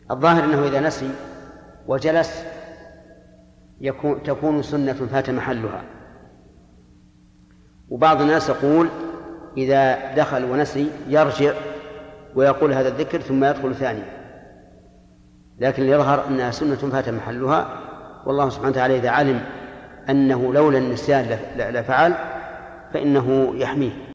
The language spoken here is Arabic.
الظاهر أنه إذا نسي وجلس تكون سنة فات محلها. وبعض الناس يقول إذا دخل ونسي يرجع ويقول هذا الذكر ثم يدخل ثانيا، لكن يظهر أنها سنة فات محلها، والله سبحانه وتعالى إذا علم أنه لولا النسيان لفعل فإنه يحميه.